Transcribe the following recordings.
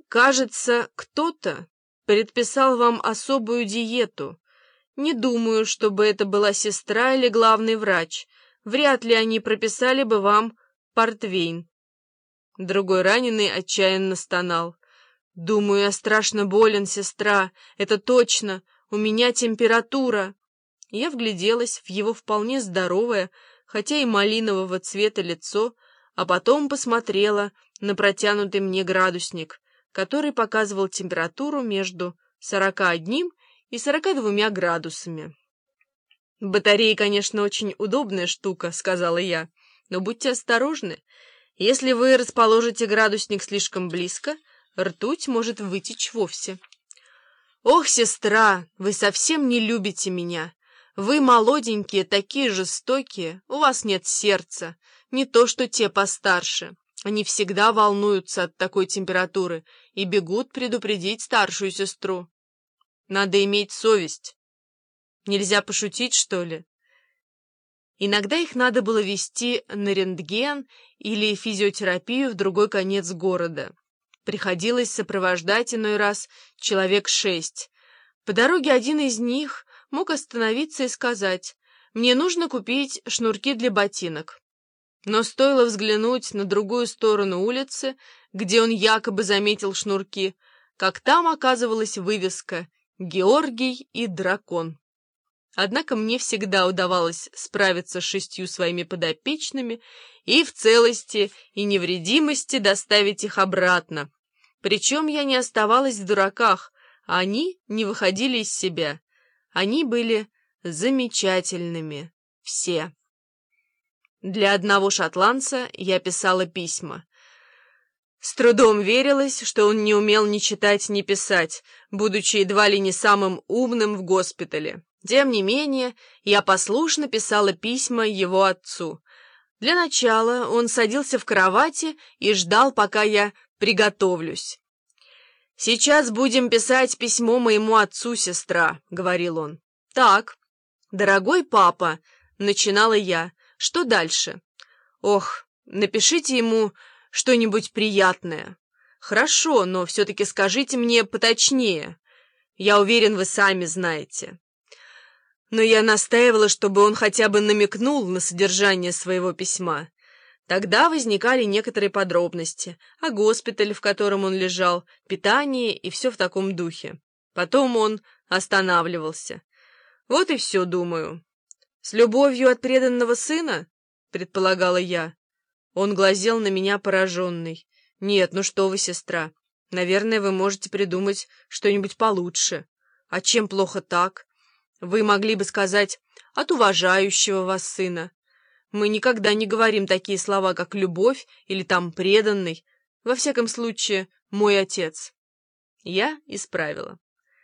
Кажется, кто-то предписал вам особую диету. Не думаю, чтобы это была сестра или главный врач. Вряд ли они прописали бы вам портвейн». Другой раненый отчаянно стонал. «Думаю, я страшно болен, сестра. Это точно. У меня температура». Я вгляделась в его вполне здоровое, хотя и малинового цвета лицо, а потом посмотрела на протянутый мне градусник, который показывал температуру между 41 и 42 градусами. «Батареи, конечно, очень удобная штука», — сказала я, «но будьте осторожны. Если вы расположите градусник слишком близко, ртуть может вытечь вовсе». «Ох, сестра, вы совсем не любите меня. Вы, молоденькие, такие жестокие, у вас нет сердца, не то что те постарше. Они всегда волнуются от такой температуры и бегут предупредить старшую сестру. Надо иметь совесть. Нельзя пошутить, что ли?» Иногда их надо было везти на рентген или физиотерапию в другой конец города. Приходилось сопровождать иной раз человек 6. По дороге один из них мог остановиться и сказать: «Мне нужно купить шнурки для ботинок». Но стоило взглянуть на другую сторону улицы, где он якобы заметил шнурки, как там оказывалась вывеска «Георгий и дракон». Однако мне всегда удавалось справиться с 6 своими подопечными и в целости и невредимости доставить их обратно. Причем я не оставалась в дураках, а они не выходили из себя. Они были замечательными, все. Для одного шотландца я писала письма. С трудом верилось, что он не умел ни читать, ни писать, будучи едва ли не самым умным в госпитале. Тем не менее, я послушно писала письма его отцу. Для начала он садился в кровати и ждал, пока я приготовлюсь. «Сейчас будем писать письмо моему отцу, сестра», — говорил он. «Так, дорогой папа», — начинала я, — «что дальше?» «Ох, напишите ему что-нибудь приятное». «Хорошо, но все-таки скажите мне поточнее. Я уверен, вы сами знаете». Но я настаивала, чтобы он хотя бы намекнул на содержание своего письма. Тогда возникали некоторые подробности о госпитале, в котором он лежал, питании и все в таком духе. Потом он останавливался. «Вот и все, думаю». «С любовью от преданного сына?» — предполагала я. Он глазел на меня пораженный. «Нет, ну что вы, сестра, наверное, вы можете придумать что-нибудь получше. А чем плохо так? Вы могли бы сказать «от уважающего вас сына». Мы никогда не говорим такие слова, как «любовь» или там «преданный». Во всяком случае, «мой отец». Я исправила.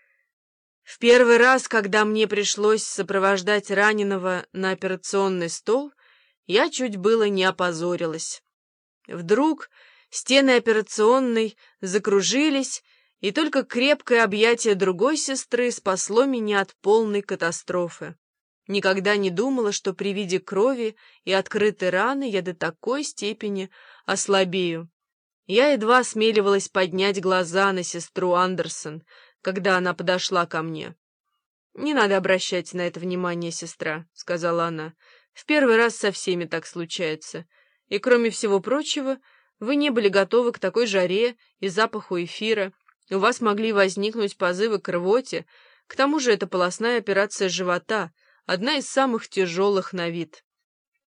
В первый раз, когда мне пришлось сопровождать раненого на операционный стол, я чуть было не опозорилась. Вдруг стены операционной закружились, и только крепкое объятие другой сестры спасло меня от полной катастрофы. Никогда не думала, что при виде крови и открытой раны я до такой степени ослабею. Я едва осмеливалась поднять глаза на сестру Андерсон, когда она подошла ко мне. «Не надо обращать на это внимание, сестра», — сказала она. «В первый раз со всеми так случается. И, кроме всего прочего, вы не были готовы к такой жаре и запаху эфира. У вас могли возникнуть позывы к рвоте. К тому же это полостная операция живота, одна из самых тяжелых на вид».